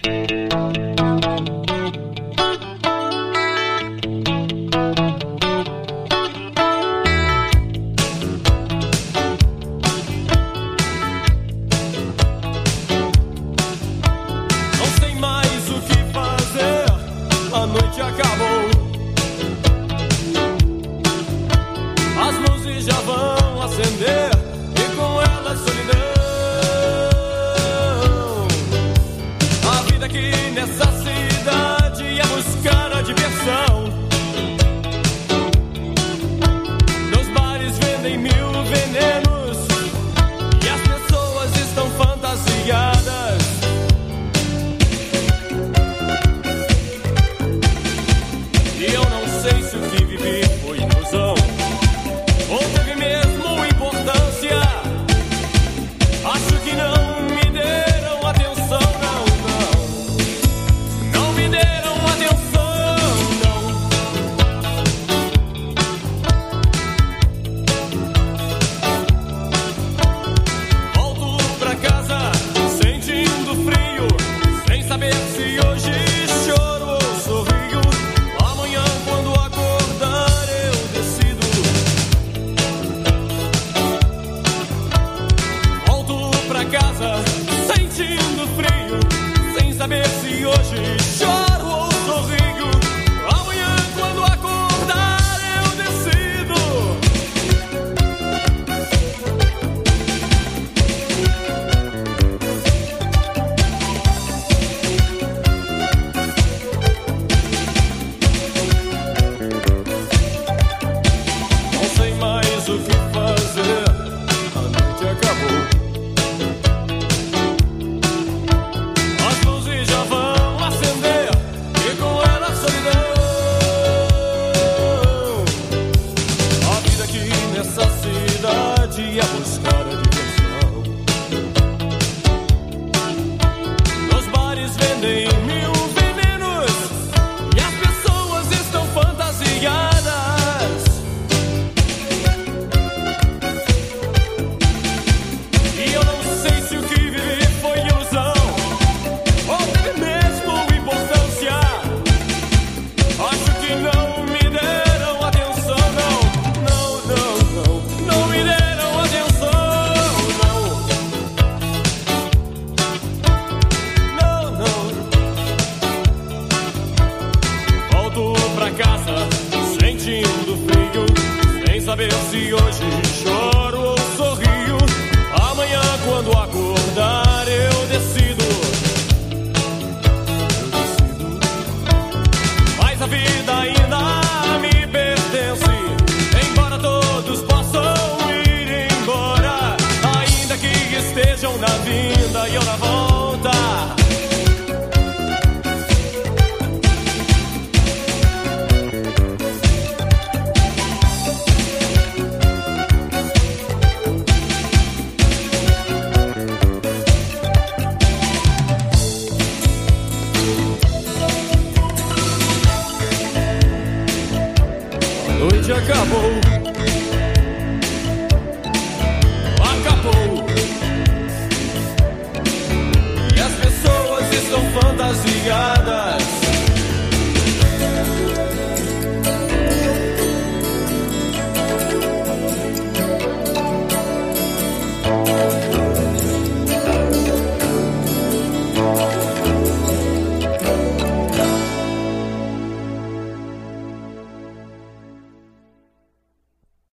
A noite acabou, as luzes já vão acender e com elas solidão. A vida aqui nessa cidade é buscar a diversão. Nos bares vendem mil venenos e as pessoas estão fantasiadas. Não sei se o que vivi foi ilusão ou teve mesmo importância. Acho que não me deram atenção, não me deram atenção, Volto pra casa sentindo frio, sem saber se hoje choro ou sorrio. Sentindo frio, sem saber se hoje choro ou sorrio. Amanhã, quando acordar, eu decido. Não sei mais o que fazer, a noite acabou. Nessa cidade a buscar a diversão. Nos bares vendem mil venenos e as pessoas estão fantasiadas. E eu não sei se o que vivi foi ilusão ou teve mesmo importância. Acho que não me deram atenção, não me deram atenção, não. Volto pra casa sentindo frio, sem saber se hoje choro ou sorrio. Amanhã, quando acordar, eu decido. Mas a vida ainda me pertence, embora todos possam ir embora, ainda que estejam na vinda e eu na volta. A noite acabou. E as pessoas estão fantasiadas.